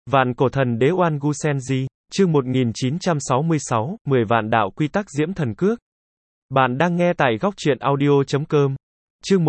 Vạn cổ thần đế Oan Gu Senji, chương 1966, 10 vạn đạo quy tắc diễm thần cước. Bạn đang nghe tại góc truyện audio.com. Chương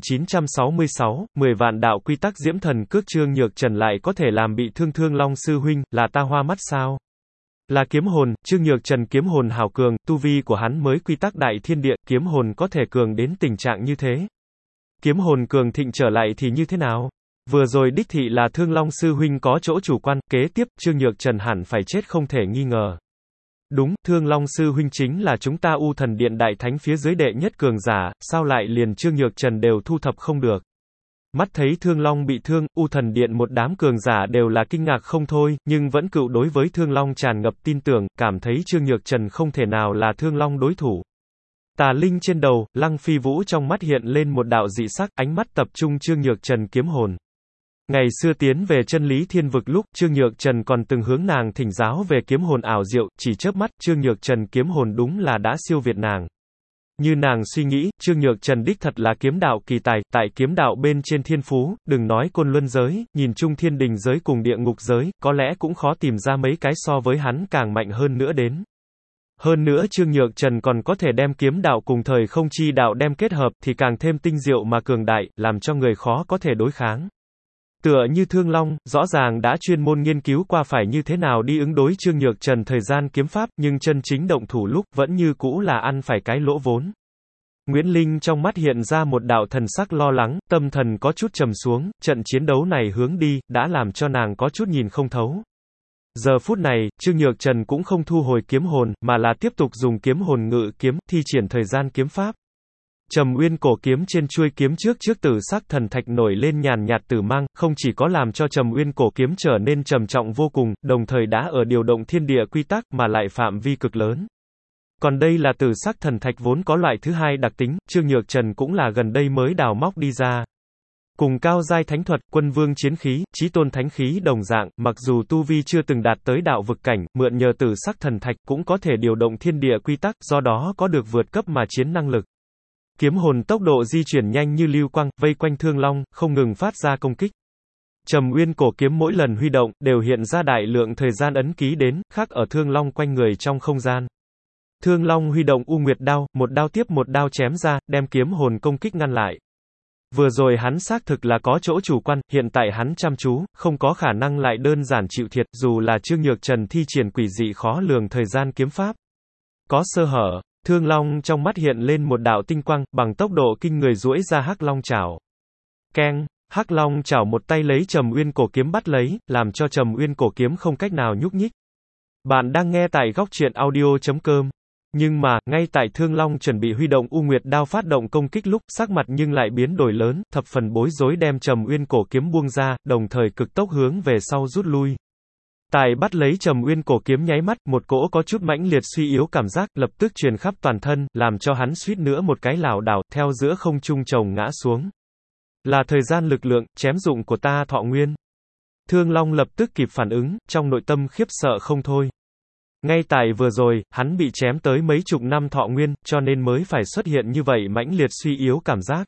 1966, 10 vạn đạo quy tắc diễm thần cước. Trương Nhược Trần lại có thể làm bị thương Thương Long sư huynh, là ta hoa mắt sao? Là kiếm hồn, Trương Nhược Trần kiếm hồn hào cường, tu vi của hắn mới quy tắc đại thiên địa, kiếm hồn có thể cường đến tình trạng như thế. Kiếm hồn cường thịnh trở lại thì như thế nào? Vừa rồi đích thị là Thương Long sư huynh có chỗ chủ quan, kế tiếp, Trương Nhược Trần hẳn phải chết không thể nghi ngờ. Đúng, Thương Long sư huynh chính là chúng ta U Thần Điện đại thánh phía dưới đệ nhất cường giả, sao lại liền Trương Nhược Trần đều thu thập không được. Mắt thấy Thương Long bị thương, U Thần Điện một đám cường giả đều là kinh ngạc không thôi, nhưng vẫn cựu đối với Thương Long tràn ngập tin tưởng, cảm thấy Trương Nhược Trần không thể nào là Thương Long đối thủ. Tà linh trên đầu, Lăng Phi Vũ trong mắt hiện lên một đạo dị sắc, ánh mắt tập trung Trương Nhược Trần kiếm hồn. Ngày xưa tiến về chân lý thiên vực lúc, Trương Nhược Trần còn từng hướng nàng thỉnh giáo về kiếm hồn ảo diệu, chỉ chớp mắt, Trương Nhược Trần kiếm hồn đúng là đã siêu việt nàng. Như nàng suy nghĩ, Trương Nhược Trần đích thật là kiếm đạo kỳ tài, tại kiếm đạo bên trên thiên phú, đừng nói côn luân giới, nhìn chung thiên đình giới cùng địa ngục giới, có lẽ cũng khó tìm ra mấy cái so với hắn càng mạnh hơn nữa đến. Hơn nữa Trương Nhược Trần còn có thể đem kiếm đạo cùng thời không chi đạo đem kết hợp, thì càng thêm tinh diệu mà cường đại, làm cho người khó có thể đối kháng. Tựa như Thương Long, rõ ràng đã chuyên môn nghiên cứu qua phải như thế nào đi ứng đối Trương Nhược Trần thời gian kiếm pháp, nhưng chân chính động thủ lúc, vẫn như cũ là ăn phải cái lỗ vốn. Nguyễn Linh trong mắt hiện ra một đạo thần sắc lo lắng, tâm thần có chút trầm xuống, trận chiến đấu này hướng đi, đã làm cho nàng có chút nhìn không thấu. Giờ phút này, Trương Nhược Trần cũng không thu hồi kiếm hồn, mà là tiếp tục dùng kiếm hồn ngự kiếm, thi triển thời gian kiếm pháp. Trầm Uyên cổ kiếm trên chuôi kiếm trước tử sắc thần thạch nổi lên nhàn nhạt tử mang, không chỉ có làm cho Trầm Uyên cổ kiếm trở nên trầm trọng vô cùng, đồng thời đã ở điều động thiên địa quy tắc, mà lại phạm vi cực lớn. Còn đây là tử sắc thần thạch vốn có loại thứ hai đặc tính, Trương Nhược Trần cũng là gần đây mới đào móc đi ra. Cùng cao giai thánh thuật, quân vương chiến khí, chí tôn thánh khí đồng dạng, mặc dù tu vi chưa từng đạt tới đạo vực cảnh, mượn nhờ tử sắc thần thạch cũng có thể điều động thiên địa quy tắc, do đó có được vượt cấp mà chiến năng lực. Kiếm hồn tốc độ di chuyển nhanh như lưu quang, vây quanh Thương Long, không ngừng phát ra công kích. Trầm Uyên cổ kiếm mỗi lần huy động, đều hiện ra đại lượng thời gian ấn ký đến, khắc ở Thương Long quanh người trong không gian. Thương Long huy động U Nguyệt đao, một đao tiếp một đao chém ra, đem kiếm hồn công kích ngăn lại. Vừa rồi hắn xác thực là có chỗ chủ quan, hiện tại hắn chăm chú, không có khả năng lại đơn giản chịu thiệt, dù là Trương Nhược Trần thi triển quỷ dị khó lường thời gian kiếm pháp. Có sơ hở. Thương Long trong mắt hiện lên một đạo tinh quang, bằng tốc độ kinh người duỗi ra Hắc Long chảo. Keng, Hắc Long chảo một tay lấy Trầm Uyên cổ kiếm bắt lấy, làm cho Trầm Uyên cổ kiếm không cách nào nhúc nhích. Bạn đang nghe tại góc truyện audio.com. Nhưng mà, ngay tại Thương Long chuẩn bị huy động U Nguyệt đao phát động công kích lúc, sắc mặt nhưng lại biến đổi lớn, thập phần bối rối đem Trầm Uyên cổ kiếm buông ra, đồng thời cực tốc hướng về sau rút lui. Tài bắt lấy Trầm Uyên cổ kiếm nháy mắt, một cỗ có chút mãnh liệt suy yếu cảm giác, lập tức truyền khắp toàn thân, làm cho hắn suýt nữa một cái lảo đảo, theo giữa không trung chồng ngã xuống. Là thời gian lực lượng, chém dụng của ta Thọ Nguyên. Thương Long lập tức kịp phản ứng, trong nội tâm khiếp sợ không thôi. Ngay tại vừa rồi, hắn bị chém tới mấy chục năm Thọ Nguyên, cho nên mới phải xuất hiện như vậy mãnh liệt suy yếu cảm giác.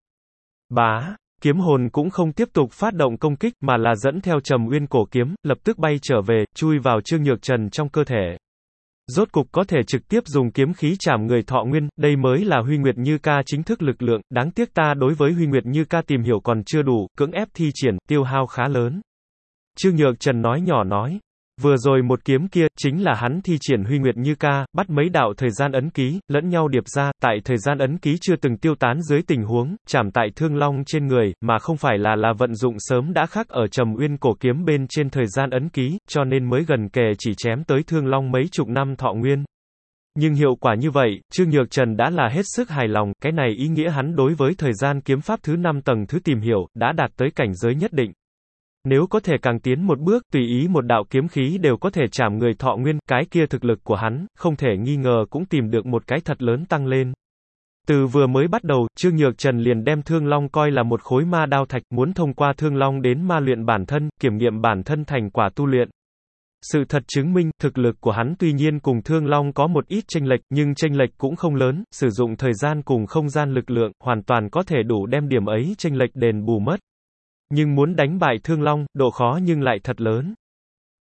Bá. Kiếm hồn cũng không tiếp tục phát động công kích, mà là dẫn theo Trầm Uyên cổ kiếm, lập tức bay trở về, chui vào Trương Nhược Trần trong cơ thể. Rốt cục có thể trực tiếp dùng kiếm khí chảm người Thọ Nguyên, đây mới là Huy Nguyệt Như Ca chính thức lực lượng, đáng tiếc ta đối với Huy Nguyệt Như Ca tìm hiểu còn chưa đủ, cưỡng ép thi triển, tiêu hao khá lớn. Trương Nhược Trần nói nhỏ nói. Vừa rồi một kiếm kia, chính là hắn thi triển Huy Nguyệt Như Ca, bắt mấy đạo thời gian ấn ký, lẫn nhau điệp ra, tại thời gian ấn ký chưa từng tiêu tán dưới tình huống, chạm tại Thương Long trên người, mà không phải là vận dụng sớm đã khắc ở Trầm Uyên cổ kiếm bên trên thời gian ấn ký, cho nên mới gần kề chỉ chém tới Thương Long mấy chục năm Thọ Nguyên. Nhưng hiệu quả như vậy, Trương Nhược Trần đã là hết sức hài lòng, cái này ý nghĩa hắn đối với thời gian kiếm pháp thứ 5 tầng thứ tìm hiểu, đã đạt tới cảnh giới nhất định. Nếu có thể càng tiến một bước, tùy ý một đạo kiếm khí đều có thể chảm người Thọ Nguyên, cái kia thực lực của hắn, không thể nghi ngờ cũng tìm được một cái thật lớn tăng lên. Từ vừa mới bắt đầu, Trương Nhược Trần liền đem Thương Long coi là một khối ma đao thạch, muốn thông qua Thương Long đến ma luyện bản thân, kiểm nghiệm bản thân thành quả tu luyện. Sự thật chứng minh, thực lực của hắn tuy nhiên cùng Thương Long có một ít chênh lệch, nhưng chênh lệch cũng không lớn, sử dụng thời gian cùng không gian lực lượng, hoàn toàn có thể đủ đem điểm ấy chênh lệch đền bù mất. Nhưng muốn đánh bại Thương Long, độ khó nhưng lại thật lớn.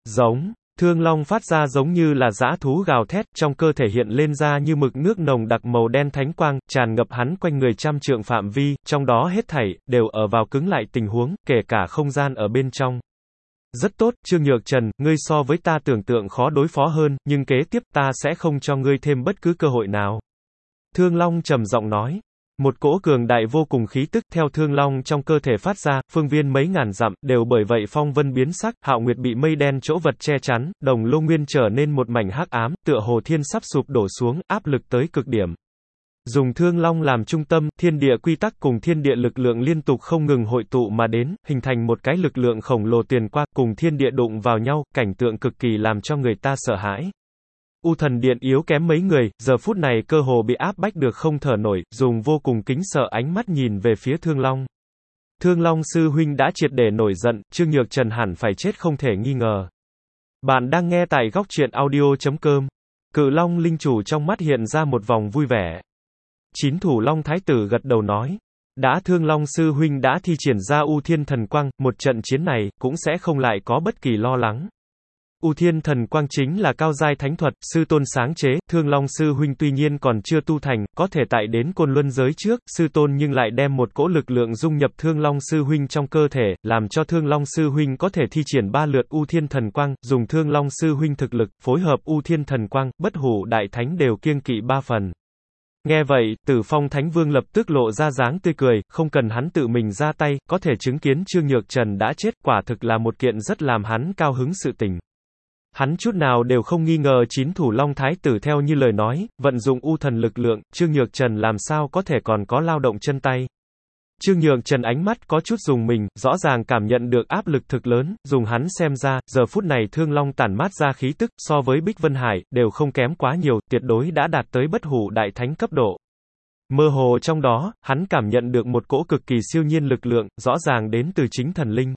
Giống. Thương long phát ra giống như là dã thú gào thét, trong cơ thể hiện lên ra như mực nước nồng đặc màu đen thánh quang, tràn ngập hắn quanh người trăm trượng phạm vi, trong đó hết thảy, đều ở vào cứng lại tình huống, kể cả không gian ở bên trong. Rất tốt, Trương Nhược Trần, ngươi so với ta tưởng tượng khó đối phó hơn, nhưng kế tiếp ta sẽ không cho ngươi thêm bất cứ cơ hội nào. Thương Long trầm giọng nói. Một cỗ cường đại vô cùng khí tức theo Thương Long trong cơ thể phát ra, phương viên mấy ngàn dặm, đều bởi vậy phong vân biến sắc, Hạo Nguyệt bị mây đen chỗ vật che chắn, Đồng Lô Nguyên trở nên một mảnh hắc ám, tựa hồ thiên sắp sụp đổ xuống, áp lực tới cực điểm. Dùng Thương Long làm trung tâm, thiên địa quy tắc cùng thiên địa lực lượng liên tục không ngừng hội tụ mà đến, hình thành một cái lực lượng khổng lồ tiền qua, cùng thiên địa đụng vào nhau, cảnh tượng cực kỳ làm cho người ta sợ hãi. U Thần Điện yếu kém mấy người, giờ phút này cơ hồ bị áp bách được không thở nổi, dùng vô cùng kính sợ ánh mắt nhìn về phía Thương Long. Thương Long sư huynh đã triệt để nổi giận, Trương Nhược Trần hẳn phải chết không thể nghi ngờ. Bạn đang nghe tại góc truyện audio.com. Cự Long linh chủ trong mắt hiện ra một vòng vui vẻ. Chín thủ Long Thái tử gật đầu nói. Đã Thương Long sư huynh đã thi triển ra U Thiên Thần Quang, một trận chiến này, cũng sẽ không lại có bất kỳ lo lắng. U Thiên Thần Quang chính là cao giai thánh thuật, sư tôn sáng chế, Thương Long sư huynh tuy nhiên còn chưa tu thành, có thể tại đến Côn Luân giới trước, sư tôn nhưng lại đem một cỗ lực lượng dung nhập Thương Long sư huynh trong cơ thể, làm cho Thương Long sư huynh có thể thi triển 3 lượt U Thiên Thần Quang, dùng Thương Long sư huynh thực lực, phối hợp U Thiên Thần Quang, bất hủ đại thánh đều kiêng kỵ 3 phần. Nghe vậy, Tử Phong Thánh Vương lập tức lộ ra dáng tươi cười, không cần hắn tự mình ra tay, có thể chứng kiến Trương Nhược Trần đã chết, quả thực là một kiện rất làm hắn cao hứng sự tình. Hắn chút nào đều không nghi ngờ chín thủ Long Thái tử theo như lời nói, vận dụng U thần lực lượng, Trương Nhược Trần làm sao có thể còn có lao động chân tay. Trương Nhược Trần ánh mắt có chút rùng mình, rõ ràng cảm nhận được áp lực thực lớn, dùng hắn xem ra, giờ phút này Thương Long tản mát ra khí tức, so với Bích Vân Hải, đều không kém quá nhiều, tuyệt đối đã đạt tới bất hủ đại thánh cấp độ. Mơ hồ trong đó, hắn cảm nhận được một cỗ cực kỳ siêu nhiên lực lượng, rõ ràng đến từ chính thần linh.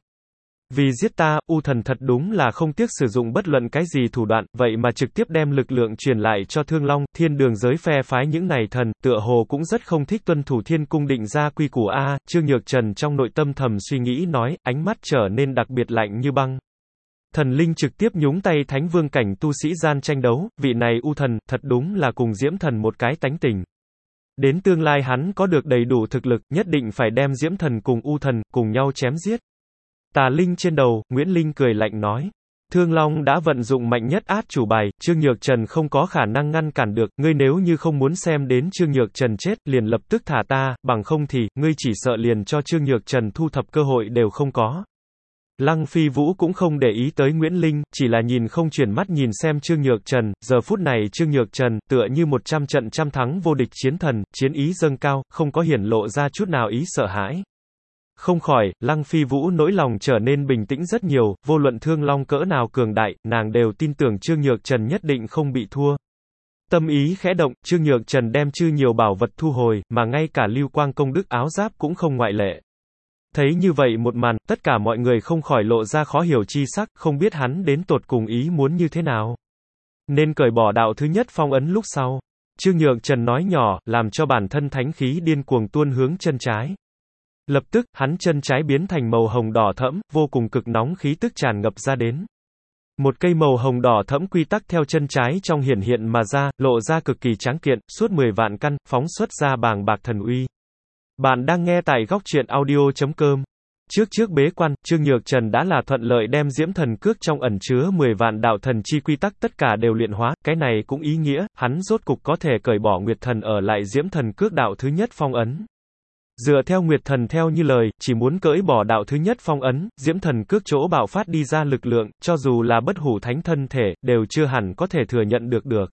Vì giết ta, U thần thật đúng là không tiếc sử dụng bất luận cái gì thủ đoạn, vậy mà trực tiếp đem lực lượng truyền lại cho Thương Long, thiên đường giới phe phái những này thần, tựa hồ cũng rất không thích tuân thủ thiên cung định ra quy củ a. Trương Nhược Trần trong nội tâm thầm suy nghĩ nói, ánh mắt trở nên đặc biệt lạnh như băng. Thần linh trực tiếp nhúng tay thánh vương cảnh tu sĩ gian tranh đấu, vị này U thần, thật đúng là cùng Diễm thần một cái tánh tình. Đến tương lai hắn có được đầy đủ thực lực, nhất định phải đem Diễm thần cùng U thần, cùng nhau chém giết. Tà linh trên đầu, Nguyễn Linh cười lạnh nói. Thương Long đã vận dụng mạnh nhất át chủ bài, Trương Nhược Trần không có khả năng ngăn cản được, ngươi nếu như không muốn xem đến Trương Nhược Trần chết, liền lập tức thả ta, bằng không thì, ngươi chỉ sợ liền cho Trương Nhược Trần thu thập cơ hội đều không có. Lăng Phi Vũ cũng không để ý tới Nguyễn Linh, chỉ là nhìn không chuyển mắt nhìn xem Trương Nhược Trần, giờ phút này Trương Nhược Trần, tựa như 100 trận trăm thắng vô địch chiến thần, chiến ý dâng cao, không có hiển lộ ra chút nào ý sợ hãi. Không khỏi, Lăng Phi Vũ nỗi lòng trở nên bình tĩnh rất nhiều, vô luận Thương Long cỡ nào cường đại, nàng đều tin tưởng Trương Nhược Trần nhất định không bị thua. Tâm ý khẽ động, Trương Nhược Trần đem chư nhiều bảo vật thu hồi, mà ngay cả Lưu Quang công đức áo giáp cũng không ngoại lệ. Thấy như vậy một màn, tất cả mọi người không khỏi lộ ra khó hiểu chi sắc, không biết hắn đến tột cùng ý muốn như thế nào. Nên cởi bỏ đạo thứ nhất phong ấn lúc sau. Trương Nhược Trần nói nhỏ, làm cho bản thân thánh khí điên cuồng tuôn hướng chân trái. Lập tức, hắn chân trái biến thành màu hồng đỏ thẫm, vô cùng cực nóng khí tức tràn ngập ra đến. Một cây màu hồng đỏ thẫm quy tắc theo chân trái trong hiển hiện mà ra, lộ ra cực kỳ tráng kiện, suốt 10 vạn căn, phóng xuất ra bàng bạc thần uy. Bạn đang nghe tại góc truyện audio.com. Trước bế quan, Trương Nhược Trần đã là thuận lợi đem Diễm thần cước trong ẩn chứa 10 vạn đạo thần chi quy tắc tất cả đều luyện hóa, cái này cũng ý nghĩa, hắn rốt cục có thể cởi bỏ Nguyệt thần ở lại Diễm thần cước đạo thứ nhất phong ấn. Dựa theo Nguyệt thần theo như lời, chỉ muốn cởi bỏ đạo thứ nhất phong ấn, Diễm thần cước chỗ bạo phát đi ra lực lượng, cho dù là bất hủ thánh thân thể, đều chưa hẳn có thể thừa nhận được.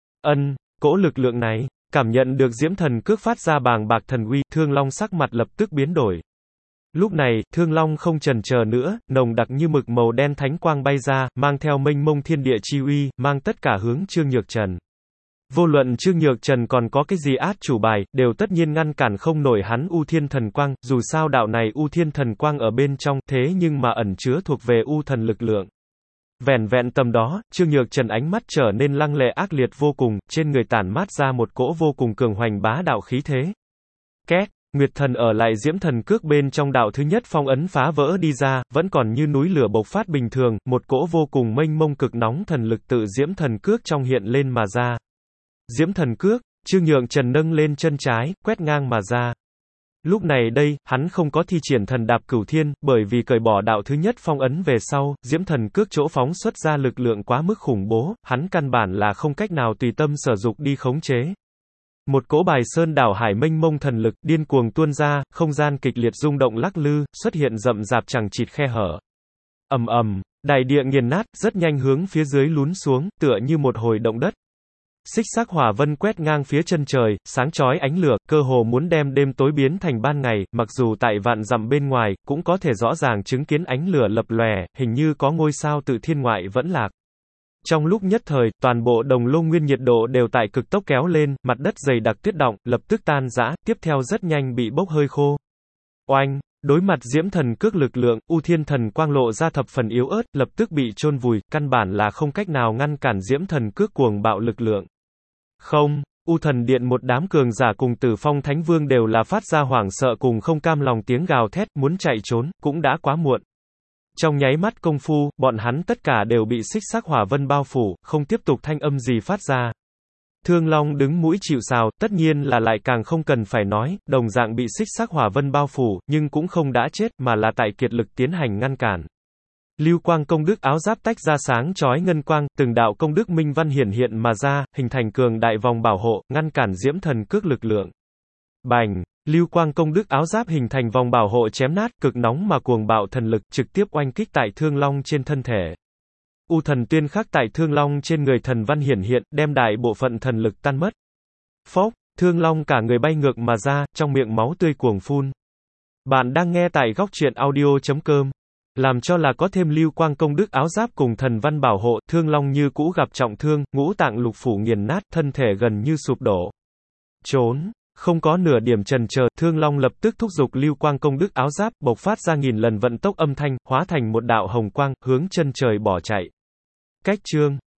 Cỗ lực lượng này, cảm nhận được Diễm thần cước phát ra bàng bạc thần uy, Thương Long sắc mặt lập tức biến đổi. Lúc này, Thương Long không chần chờ nữa, nồng đặc như mực màu đen thánh quang bay ra, mang theo mênh mông thiên địa chi uy, mang tất cả hướng Trương Nhược Trần. Vô luận Trương Nhược Trần còn có cái gì át chủ bài, đều tất nhiên ngăn cản không nổi hắn U Thiên Thần Quang, dù sao đạo này U Thiên Thần Quang ở bên trong, thế nhưng mà ẩn chứa thuộc về U thần lực lượng. Vẻn vẹn tầm đó, Trương Nhược Trần ánh mắt trở nên lăng lệ ác liệt vô cùng, trên người tản mát ra một cỗ vô cùng cường hoành bá đạo khí thế. Két, Nguyệt thần ở lại diễm thần cước bên trong đạo thứ nhất phong ấn phá vỡ đi ra, vẫn còn như núi lửa bộc phát bình thường, một cỗ vô cùng mênh mông cực nóng thần lực tự diễm thần cước trong hiện lên mà ra. Diễm thần cước, Trương Nhượng Trần nâng lên chân trái, quét ngang mà ra. Lúc này đây, hắn không có thi triển thần đạp cửu thiên, bởi vì cởi bỏ đạo thứ nhất phong ấn về sau, diễm thần cước chỗ phóng xuất ra lực lượng quá mức khủng bố, hắn căn bản là không cách nào tùy tâm sở dục đi khống chế. Một cỗ bài sơn đảo hải mênh mông thần lực, điên cuồng tuôn ra, không gian kịch liệt rung động lắc lư, xuất hiện rậm rạp chằng chịt khe hở. Ầm ầm, đại địa nghiền nát, rất nhanh hướng phía dưới lún xuống, tựa như một hồi động đất. Xích sắc hỏa vân quét ngang phía chân trời, sáng chói ánh lửa, cơ hồ muốn đem đêm tối biến thành ban ngày, mặc dù tại vạn dặm bên ngoài, cũng có thể rõ ràng chứng kiến ánh lửa lập lòe, hình như có ngôi sao tự thiên ngoại vẫn lạc. Trong lúc nhất thời, toàn bộ Đồng Lô Nguyên nhiệt độ đều tại cực tốc kéo lên, mặt đất dày đặc tuyết động, lập tức tan rã, tiếp theo rất nhanh bị bốc hơi khô. Oanh! Đối mặt diễm thần cước lực lượng, U Thiên Thần Quang lộ ra thập phần yếu ớt, lập tức bị chôn vùi, căn bản là không cách nào ngăn cản diễm thần cước cuồng bạo lực lượng. Không, U Thần Điện một đám cường giả cùng Tử Phong Thánh Vương đều là phát ra hoảng sợ cùng không cam lòng tiếng gào thét, muốn chạy trốn, cũng đã quá muộn. Trong nháy mắt công phu, bọn hắn tất cả đều bị xích sắc hỏa vân bao phủ, không tiếp tục thanh âm gì phát ra. Thương Long đứng mũi chịu sào, tất nhiên là lại càng không cần phải nói, đồng dạng bị xích sắc hỏa vân bao phủ, nhưng cũng không đã chết, mà là tại kiệt lực tiến hành ngăn cản. Lưu quang công đức áo giáp tách ra sáng chói ngân quang, từng đạo công đức minh văn hiển hiện mà ra, hình thành cường đại vòng bảo hộ, ngăn cản diễm thần cước lực lượng. Bành! Lưu quang công đức áo giáp hình thành vòng bảo hộ chém nát, cực nóng mà cuồng bạo thần lực, trực tiếp oanh kích tại Thương Long trên thân thể. U thần tuyên khắc tại Thương Long trên người thần văn hiển hiện, đem đại bộ phận thần lực tan mất. Phốc! Thương Long cả người bay ngược mà ra, trong miệng máu tươi cuồng phun. Bạn đang nghe tại góc truyện audio.com. Làm cho là có thêm lưu quang công đức áo giáp cùng thần văn bảo hộ, Thương Long như cũ gặp trọng thương, ngũ tạng lục phủ nghiền nát, thân thể gần như sụp đổ. Trốn! Không có nửa điểm chần chờ, Thương Long lập tức thúc giục lưu quang công đức áo giáp, bộc phát ra nghìn lần vận tốc âm thanh, hóa thành một đạo hồng quang, hướng chân trời bỏ chạy. Cách chương